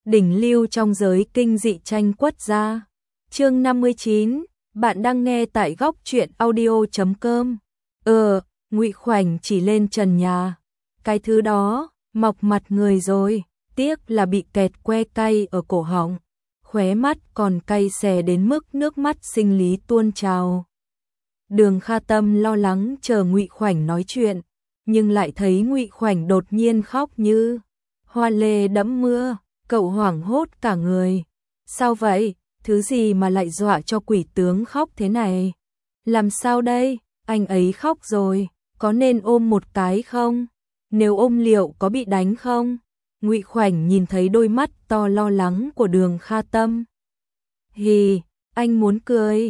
đỉnh lưu trong giới kinh dị tranh quất gia. Chương 59, bạn đang nghe tại góc truyện audio.com. Ngụy Khoảnh chỉ lên trần nhà. Cái thứ đó, mọc mặt người rồi, tiếc là bị kẹt que cay ở cổ họng. Khóe mắt còn cay xè đến mức nước mắt sinh lý tuôn trào. Đường Kha Tâm lo lắng chờ Ngụy Khoảnh nói chuyện, nhưng lại thấy Ngụy Khoảnh đột nhiên khóc như hoa lê đẫm mưa, cậu hoảng hốt cả người. Sao vậy? Thứ gì mà lại dọa cho quỷ tướng khóc thế này? Làm sao đây? Anh ấy khóc rồi, có nên ôm một cái không? Nếu ôm liệu có bị đánh không? Ngụy Khoảnh nhìn thấy đôi mắt to lo lắng của Đường Kha Tâm. Hì, anh muốn cười.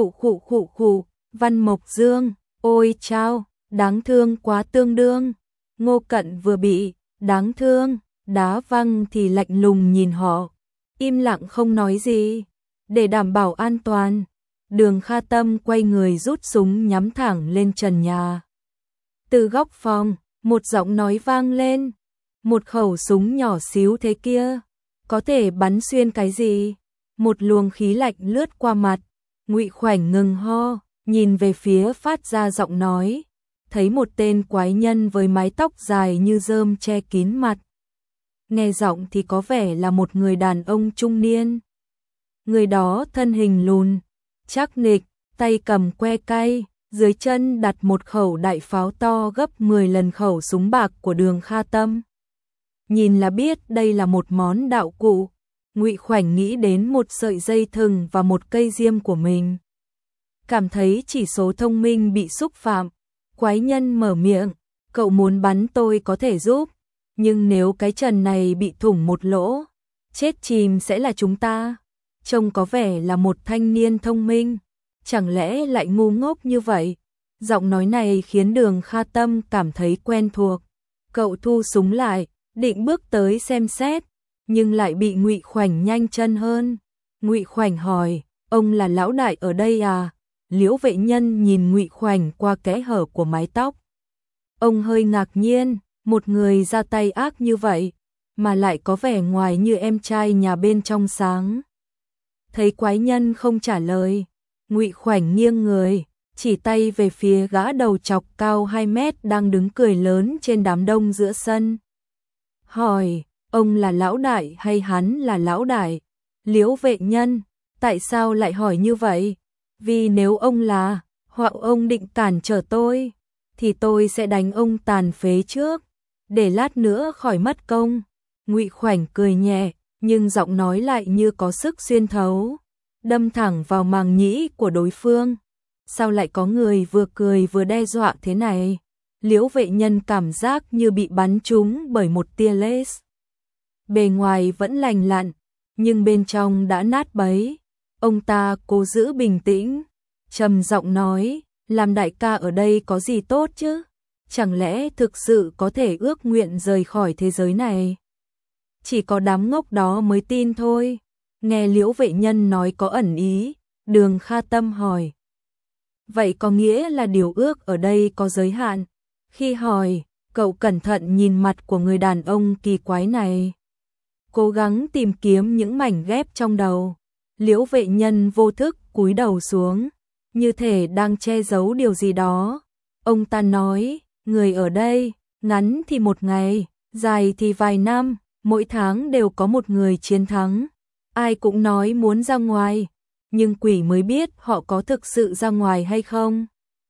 Khụ. Văn Mộc Dương, ôi chao, đáng thương quá tương đương. Ngô Cận vừa bị đáng thương đá văng thì lạnh lùng nhìn họ, im lặng không nói gì. Để đảm bảo an toàn, Đường Kha Tâm quay người rút súng nhắm thẳng lên trần nhà. Từ góc phòng, một giọng nói vang lên. Một khẩu súng nhỏ xíu thế kia, có thể bắn xuyên cái gì? Một luồng khí lạnh lướt qua mặt, Ngụy Khoảnh ngừng ho, nhìn về phía phát ra giọng nói, thấy một tên quái nhân với mái tóc dài như rơm che kín mặt. Nghe giọng thì có vẻ là một người đàn ông trung niên. Người đó thân hình lùn, chắc nịch, tay cầm que cay, dưới chân đặt một khẩu đại pháo to gấp 10 lần khẩu súng bạc của Đường Kha Tâm. Nhìn là biết đây là một món đạo cụ. Ngụy Khoảnh nghĩ đến một sợi dây thừng và một cây diêm của mình. Cảm thấy chỉ số thông minh bị xúc phạm. Quái nhân mở miệng, cậu muốn bắn tôi có thể giúp, nhưng nếu cái trần này bị thủng một lỗ, chết chìm sẽ là chúng ta. Trông có vẻ là một thanh niên thông minh, chẳng lẽ lại ngu ngốc như vậy? Giọng nói này khiến Đường Kha Tâm cảm thấy quen thuộc. Cậu thu súng lại, định bước tới xem xét, nhưng lại bị Ngụy Khoảnh nhanh chân hơn. Ngụy Khoảnh hỏi, ông là lão đại ở đây à? Liễu Vệ Nhân nhìn Ngụy Khoảnh qua kẽ hở của mái tóc. Ông hơi ngạc nhiên, một người ra tay ác như vậy, mà lại có vẻ ngoài như em trai nhà bên trong sáng. Thấy quái nhân không trả lời, Ngụy Khoảnh nghiêng người, chỉ tay về phía gã đầu chọc cao 2 mét đang đứng cười lớn trên đám đông giữa sân. Hỏi, ông là lão đại hay hắn là lão đại? Liễu Vệ Nhân, tại sao lại hỏi như vậy? Vì nếu ông là, hoặc ông định cản trở tôi, thì tôi sẽ đánh ông tàn phế trước, để lát nữa khỏi mất công. Ngụy Khoảnh cười nhẹ, nhưng giọng nói lại như có sức xuyên thấu, đâm thẳng vào màng nhĩ của đối phương. Sao lại có người vừa cười vừa đe dọa thế này? Liễu Vệ Nhân cảm giác như bị bắn trúng bởi một tia laser. Bề ngoài vẫn lành lặn, nhưng bên trong đã nát bấy. Ông ta cố giữ bình tĩnh, trầm giọng nói, làm đại ca ở đây có gì tốt chứ? Chẳng lẽ thực sự có thể ước nguyện rời khỏi thế giới này? Chỉ có đám ngốc đó mới tin thôi. Nghe Liễu Vệ Nhân nói có ẩn ý, Đường Kha Tâm hỏi. Vậy có nghĩa là điều ước ở đây có giới hạn? Khi hỏi, cậu cẩn thận nhìn mặt của người đàn ông kỳ quái này, cố gắng tìm kiếm những mảnh ghép trong đầu. Liễu Vệ Nhân vô thức cúi đầu xuống, như thể đang che giấu điều gì đó. Ông ta nói, người ở đây, ngắn thì một ngày, dài thì vài năm, mỗi tháng đều có một người chiến thắng. Ai cũng nói muốn ra ngoài, nhưng quỷ mới biết họ có thực sự ra ngoài hay không.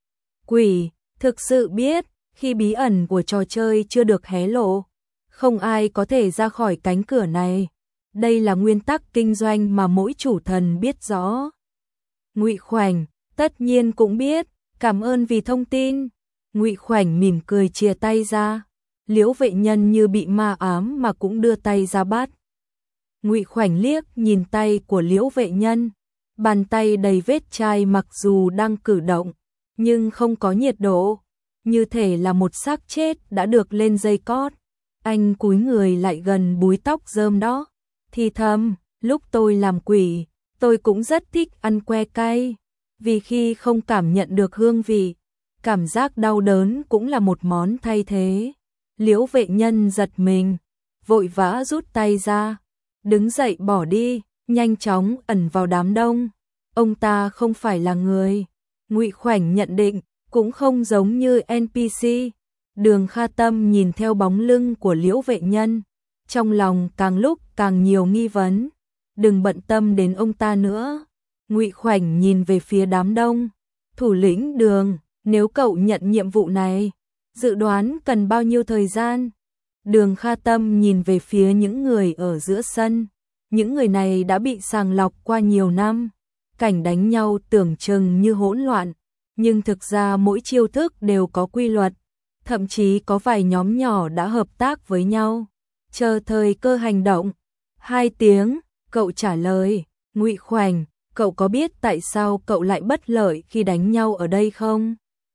Quỷ thực sự biết, khi bí ẩn của trò chơi chưa được hé lộ, không ai có thể ra khỏi cánh cửa này. Đây là nguyên tắc kinh doanh mà mỗi chủ thần biết rõ. Ngụy Khoảnh tất nhiên cũng biết, cảm ơn vì thông tin. Ngụy Khoảnh mỉm cười chìa tay ra. Liễu Vệ Nhân như bị ma ám mà cũng đưa tay ra bắt. Ngụy Khoảnh liếc nhìn tay của Liễu Vệ Nhân, bàn tay đầy vết chai mặc dù đang cử động, nhưng không có nhiệt độ, như thể là một xác chết đã được lên dây cót. Anh cúi người lại gần búi tóc rơm đó, thì thầm, lúc tôi làm quỷ, tôi cũng rất thích ăn que cay, vì khi không cảm nhận được hương vị, cảm giác đau đớn cũng là một món thay thế. Liễu Vệ Nhân giật mình, vội vã rút tay ra, đứng dậy bỏ đi, nhanh chóng ẩn vào đám đông. Ông ta không phải là người, Ngụy Khoảnh nhận định, cũng không giống như NPC. Đường Kha Tâm nhìn theo bóng lưng của Liễu Vệ Nhân, trong lòng càng lúc càng nhiều nghi vấn. Đừng bận tâm đến ông ta nữa. Ngụy Khoảnh nhìn về phía đám đông. Thủ lĩnh Đường, nếu cậu nhận nhiệm vụ này, dự đoán cần bao nhiêu thời gian? Đường Kha Tâm nhìn về phía những người ở giữa sân. Những người này đã bị sàng lọc qua nhiều năm. Cảnh đánh nhau tưởng chừng như hỗn loạn, nhưng thực ra mỗi chiêu thức đều có quy luật. Thậm chí có vài nhóm nhỏ đã hợp tác với nhau, chờ thời cơ hành động. 2 tiếng, cậu trả lời. Ngụy Khoảnh, cậu có biết tại sao cậu lại bất lợi khi đánh nhau ở đây không?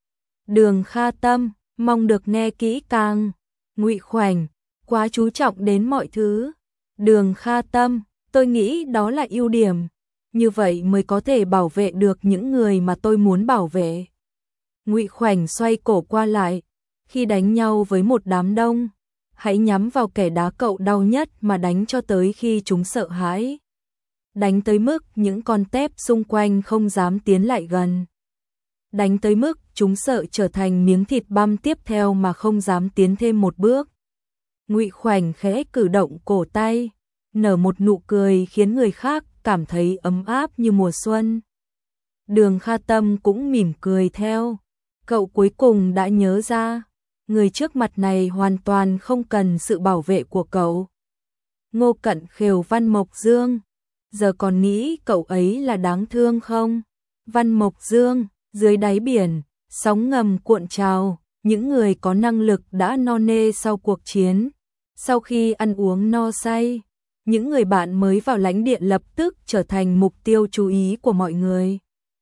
Đường Kha Tâm, mong được nghe kỹ càng. Ngụy Khoảnh, quá chú trọng đến mọi thứ. Đường Kha Tâm, tôi nghĩ đó là ưu điểm. Như vậy mới có thể bảo vệ được những người mà tôi muốn bảo vệ. Ngụy Khoảnh xoay cổ qua lại. Khi đánh nhau với một đám đông, hãy nhắm vào kẻ đá cậu đau nhất mà đánh cho tới khi chúng sợ hãi. Đánh tới mức những con tép xung quanh không dám tiến lại gần. Đánh tới mức chúng sợ trở thành miếng thịt băm tiếp theo mà không dám tiến thêm một bước. Ngụy Khoảnh khẽ cử động cổ tay, nở một nụ cười khiến người khác cảm thấy ấm áp như mùa xuân. Đường Kha Tâm cũng mỉm cười theo. Cậu cuối cùng đã nhớ ra, người trước mặt này hoàn toàn không cần sự bảo vệ của cậu. Ngô Cận khều Văn Mộc Dương. Giờ còn nghĩ cậu ấy là đáng thương không? Văn Mộc Dương, dưới đáy biển, sóng ngầm cuộn trào, những người có năng lực đã no nê sau cuộc chiến. Sau khi ăn uống no say, những người bạn mới vào lãnh địa lập tức trở thành mục tiêu chú ý của mọi người.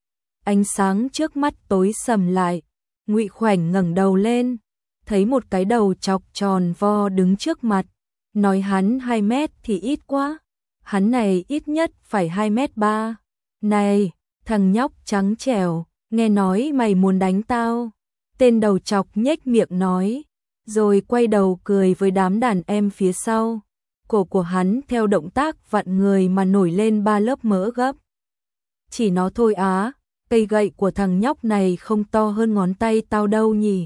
Ánh sáng trước mắt tối sầm lại, Ngụy Khoảnh ngẩng đầu lên, thấy một cái đầu chọc tròn vo đứng trước mặt, nói hắn 2 mét thì ít quá, hắn này ít nhất phải 2m3. Này, thằng nhóc trắng trẻo, nghe nói mày muốn đánh tao. Tên đầu chọc nhếch miệng nói, rồi quay đầu cười với đám đàn em phía sau. Cổ của hắn theo động tác vặn người mà nổi lên 3 lớp mỡ gấp. Chỉ nó thôi á, cây gậy của thằng nhóc này không to hơn ngón tay tao đâu nhỉ.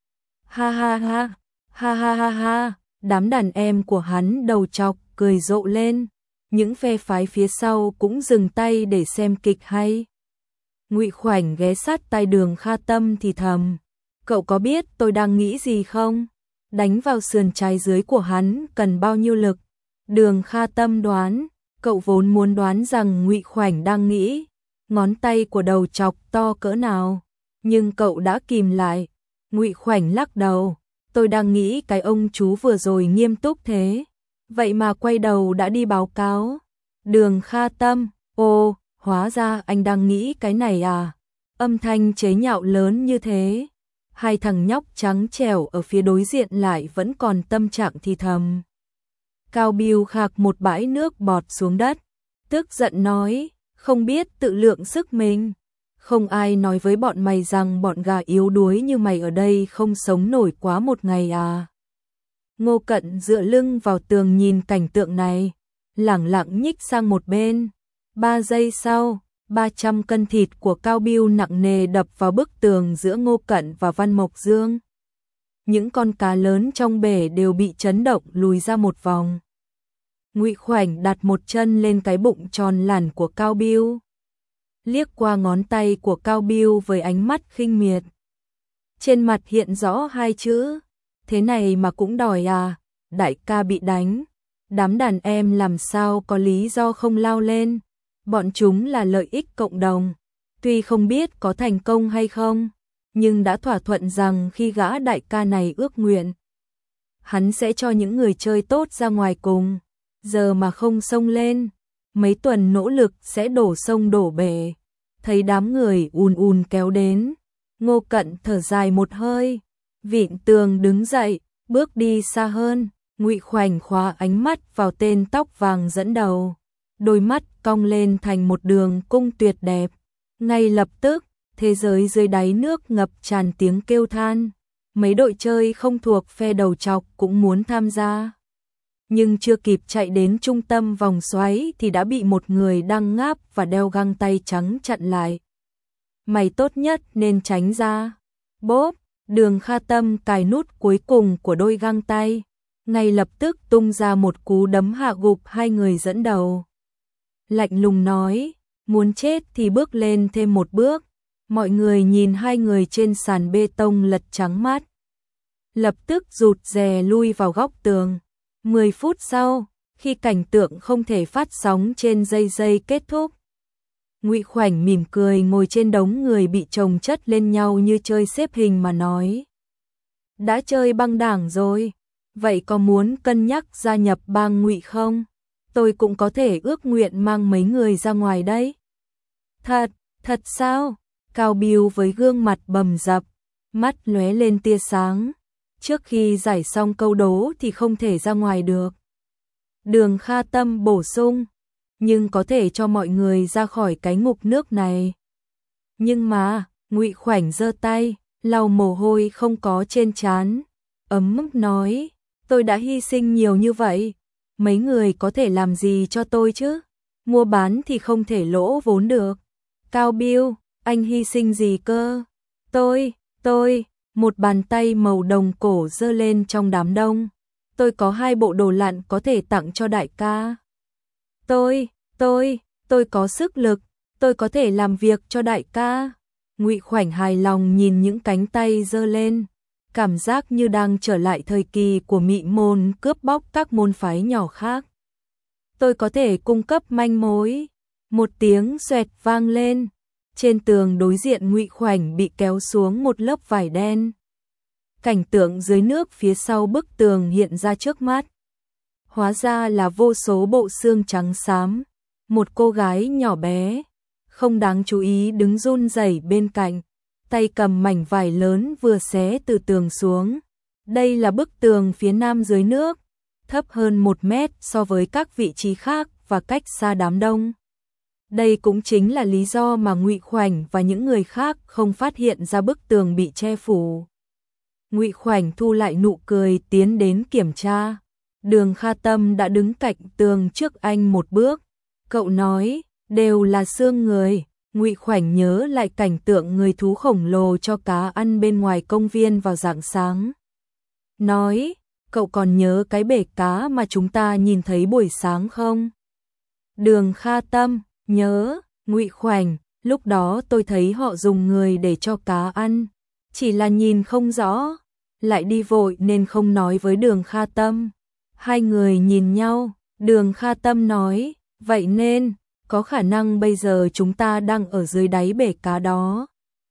Ha ha ha, ha ha ha ha, đám đàn em của hắn đầu chọc cười rộ lên. Những phe phái phía sau cũng dừng tay để xem kịch hay. Ngụy Khoảnh ghé sát tai Đường Kha Tâm thì thầm, cậu có biết tôi đang nghĩ gì không? Đánh vào sườn trái dưới của hắn cần bao nhiêu lực? Đường Kha Tâm đoán, cậu vốn muốn đoán rằng Ngụy Khoảnh đang nghĩ ngón tay của đầu chọc to cỡ nào, nhưng cậu đã kìm lại. Ngụy Khoảnh lắc đầu, tôi đang nghĩ cái ông chú vừa rồi nghiêm túc thế, vậy mà quay đầu đã đi báo cáo. Đường Kha Tâm, ô, hóa ra anh đang nghĩ cái này à? Âm thanh chế nhạo lớn như thế. Hai thằng nhóc trắng trẻo ở phía đối diện lại vẫn còn tâm trạng thì thầm. Cao Biêu khạc một bãi nước bọt xuống đất, tức giận nói, không biết tự lượng sức mình. Không ai nói với bọn mày rằng bọn gà yếu đuối như mày ở đây không sống nổi quá một ngày à? Ngô Cận dựa lưng vào tường nhìn cảnh tượng này, lẳng lặng nhích sang một bên. 3 giây sau, 300 cân thịt của Cao Biêu nặng nề đập vào bức tường giữa Ngô Cận và Văn Mộc Dương. Những con cá lớn trong bể đều bị chấn động lùi ra một vòng. Ngụy Khoảnh đặt một chân lên cái bụng tròn lẳn của Cao Biêu, liếc qua ngón tay của Cao Biêu với ánh mắt khinh miệt. Trên mặt hiện rõ 2 chữ, thế này mà cũng đòi à? Đại ca bị đánh, đám đàn em làm sao có lý do không lao lên? Bọn chúng là lợi ích cộng đồng, tuy không biết có thành công hay không, nhưng đã thỏa thuận rằng khi gã đại ca này ước nguyện, hắn sẽ cho những người chơi tốt ra ngoài cùng. Giờ mà không xông lên, mấy tuần nỗ lực sẽ đổ sông đổ bể. Thấy đám người ùn ùn kéo đến, Ngô Cận thở dài một hơi, vịn tường đứng dậy, bước đi xa hơn. Ngụy Khoảnh khóa ánh mắt vào tên tóc vàng dẫn đầu, đôi mắt cong lên thành một đường cung tuyệt đẹp. Ngay lập tức, thế giới dưới đáy nước ngập tràn tiếng kêu than. Mấy đội chơi không thuộc phe đầu chọc cũng muốn tham gia. nhưng chưa kịp chạy đến trung tâm vòng xoáy thì đã bị một người đang ngáp và đeo găng tay trắng chặn lại. Mày tốt nhất nên tránh ra. Bốp, Đường Kha Tâm cài nút cuối cùng của đôi găng tay, ngay lập tức tung ra một cú đấm hạ gục hai người dẫn đầu. Lạnh lùng nói, muốn chết thì bước lên thêm một bước. Mọi người nhìn hai người trên sàn bê tông lật trắng mắt, lập tức rụt rè lui vào góc tường. 10 phút sau, khi cảnh tượng không thể phát sóng trên dây kết thúc, Ngụy Khoảnh mỉm cười ngồi trên đống người bị chồng chất lên nhau như chơi xếp hình mà nói: đã chơi băng đảng rồi, vậy có muốn cân nhắc gia nhập bang Ngụy không? Tôi cũng có thể ước nguyện mang mấy người ra ngoài đấy. Thật sao? Cao Biêu với gương mặt bầm dập, mắt lóe lên tia sáng. Trước khi giải xong câu đố thì không thể ra ngoài được. Đường Kha Tâm bổ sung, nhưng có thể cho mọi người ra khỏi cái ngục nước này. Nhưng mà, Ngụy Khoảnh giơ tay, lau mồ hôi không có trên trán, ấm ức nói, tôi đã hy sinh nhiều như vậy, mấy người có thể làm gì cho tôi chứ? Mua bán thì không thể lỗ vốn được. Cao Biêu, anh hy sinh gì cơ? Tôi, một bàn tay màu đồng cổ giơ lên trong đám đông. Tôi có 2 bộ đồ lặn có thể tặng cho đại ca. Tôi có sức lực, tôi có thể làm việc cho đại ca. Ngụy Khoảnh hài lòng nhìn những cánh tay giơ lên, cảm giác như đang trở lại thời kỳ của Mị môn cướp bóc các môn phái nhỏ khác. Tôi có thể cung cấp manh mối. Một tiếng xoẹt vang lên, trên tường đối diện Ngụy Khoảnh bị kéo xuống một lớp vải đen. Cảnh tượng dưới nước phía sau bức tường hiện ra trước mắt. Hóa ra là vô số bộ xương trắng xám, một cô gái nhỏ bé, không đáng chú ý đứng run rẩy bên cạnh, tay cầm mảnh vải lớn vừa xé từ tường xuống. Đây là bức tường phía nam dưới nước, thấp hơn 1 mét so với các vị trí khác và cách xa đám đông. Đây cũng chính là lý do mà Ngụy Khoảnh và những người khác không phát hiện ra bức tường bị che phủ. Ngụy Khoảnh thu lại nụ cười tiến đến kiểm tra. Đường Kha Tâm đã đứng cạnh tường trước anh một bước. Cậu nói, đều là xương người. Ngụy Khoảnh nhớ lại cảnh tượng người thú khổng lồ cho cá ăn bên ngoài công viên vào rạng sáng. Nói, cậu còn nhớ cái bể cá mà chúng ta nhìn thấy buổi sáng không? Đường Kha Tâm, nhớ. Ngụy Khoảnh, lúc đó tôi thấy họ dùng người để cho cá ăn, chỉ là nhìn không rõ, lại đi vội nên không nói với Đường Kha Tâm. Hai người nhìn nhau, Đường Kha Tâm nói, vậy nên, có khả năng bây giờ chúng ta đang ở dưới đáy bể cá đó.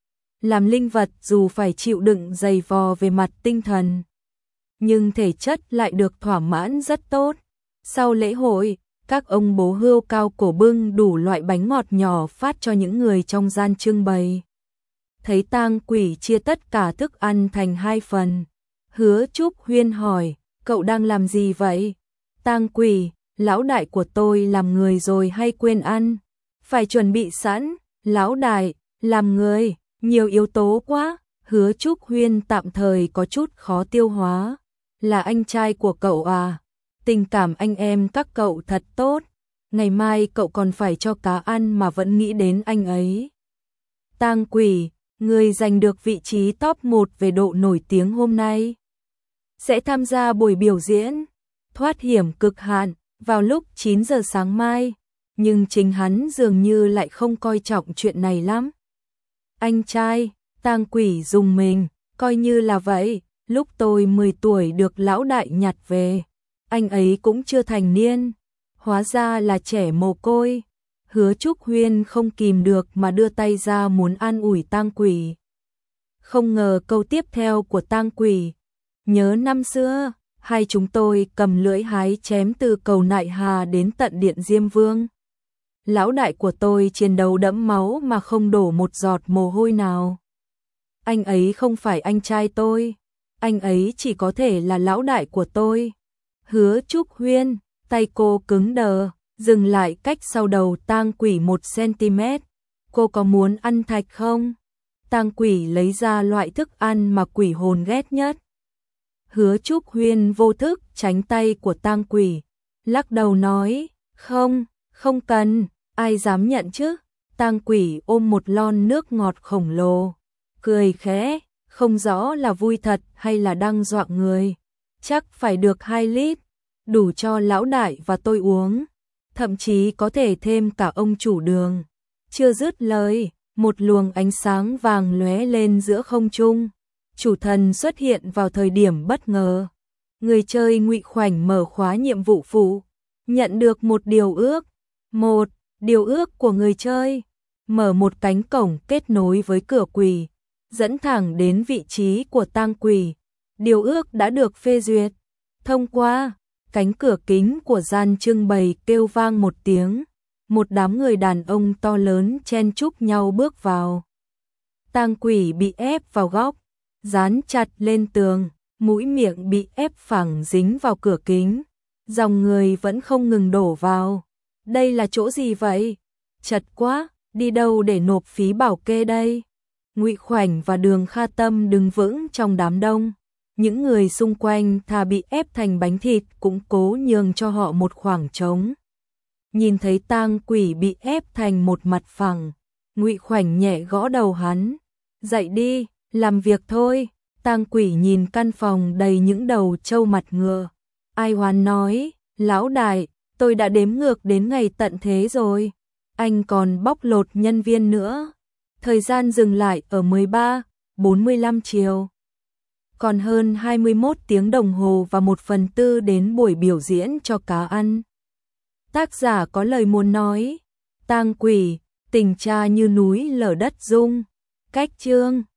Làm linh vật dù phải chịu đựng dày vò về mặt tinh thần, nhưng thể chất lại được thỏa mãn rất tốt. Sau lễ hội, các ông bố hươu cao cổ bưng đủ loại bánh ngọt nhỏ phát cho những người trong gian trưng bày. Thấy Tang Quỷ chia tất cả thức ăn thành 2 phần, Hứa Trúc Huyên hỏi, cậu đang làm gì vậy? Tang Quỷ, lão đại của tôi làm người rồi hay quên ăn? Phải chuẩn bị sẵn. Lão đại, làm người, nhiều yếu tố quá. Hứa Trúc Huyên tạm thời có chút khó tiêu hóa. Là anh trai của cậu à? Tình cảm anh em các cậu thật tốt. Ngày mai cậu còn phải cho cá ăn mà vẫn nghĩ đến anh ấy. Tang Quỷ, người giành được vị trí top 1 về độ nổi tiếng hôm nay, sẽ tham gia buổi biểu diễn Thoát hiểm cực hạn vào lúc 9 giờ sáng mai, nhưng chính hắn dường như lại không coi trọng chuyện này lắm. Anh trai, Tang Quỷ dùng mình, coi như là vậy, lúc tôi 10 tuổi được lão đại nhặt về, anh ấy cũng chưa thành niên, hóa ra là trẻ mồ côi. Hứa Trúc Huyên không kìm được mà đưa tay ra muốn an ủi Tang Quỷ. Không ngờ câu tiếp theo của Tang Quỷ, nhớ năm xưa, hai chúng tôi cầm lưỡi hái chém từ cầu Nại Hà đến tận điện Diêm Vương. Lão đại của tôi chiến đấu đẫm máu mà không đổ một giọt mồ hôi nào. Anh ấy không phải anh trai tôi, anh ấy chỉ có thể là lão đại của tôi. Hứa Trúc Huyên, tay cô cứng đờ, dừng lại cách sau đầu Tang Quỷ 1 cm. Cô có muốn ăn thạch không? Tang Quỷ lấy ra loại thức ăn mà quỷ hồn ghét nhất. Hứa Trúc Huyên vô thức tránh tay của tang quỷ, lắc đầu nói, không cần, ai dám nhận chứ. Tang quỷ ôm một lon nước ngọt khổng lồ, cười khẽ, không rõ là vui thật hay là đang dọa người. Chắc phải được 2 lít, đủ cho lão đại và tôi uống, thậm chí có thể thêm cả ông chủ đường. Chưa dứt lời, một luồng ánh sáng vàng lóe lên giữa không trung. Chủ thần xuất hiện vào thời điểm bất ngờ. Người chơi Ngụy Khoảnh mở khóa nhiệm vụ phụ, nhận được một điều ước. Một điều ước của người chơi, mở một cánh cổng kết nối với cửa quỷ, dẫn thẳng đến vị trí của tang quỷ. Điều ước đã được phê duyệt. Thông qua, cánh cửa kính của gian trưng bày kêu vang một tiếng. Một đám người đàn ông to lớn chen chúc nhau bước vào. Tang quỷ bị ép vào góc, dán chặt lên tường, mũi miệng bị ép phẳng dính vào cửa kính. Dòng người vẫn không ngừng đổ vào. Đây là chỗ gì vậy? Chật quá, đi đâu để nộp phí bảo kê đây? Ngụy Khoảnh và Đường Kha Tâm đứng vững trong đám đông. Những người xung quanh thà bị ép thành bánh thịt cũng cố nhường cho họ một khoảng trống. Nhìn thấy tang quỷ bị ép thành một mặt phẳng, Ngụy Khoảnh nhẹ gõ đầu hắn. Dậy đi, làm việc thôi. Tang quỷ nhìn căn phòng đầy những đầu trâu mặt ngựa. Ai Hoán nói, lão đại, tôi đã đếm ngược đến ngày tận thế rồi. Anh còn bóc lột nhân viên nữa. Thời gian dừng lại ở 13:45 chiều. Còn hơn 21 tiếng đồng hồ và 1/4 đến buổi biểu diễn cho cá ăn. Tác giả có lời muốn nói. Tang quỷ, tình cha như núi lở đất rung. Cách chương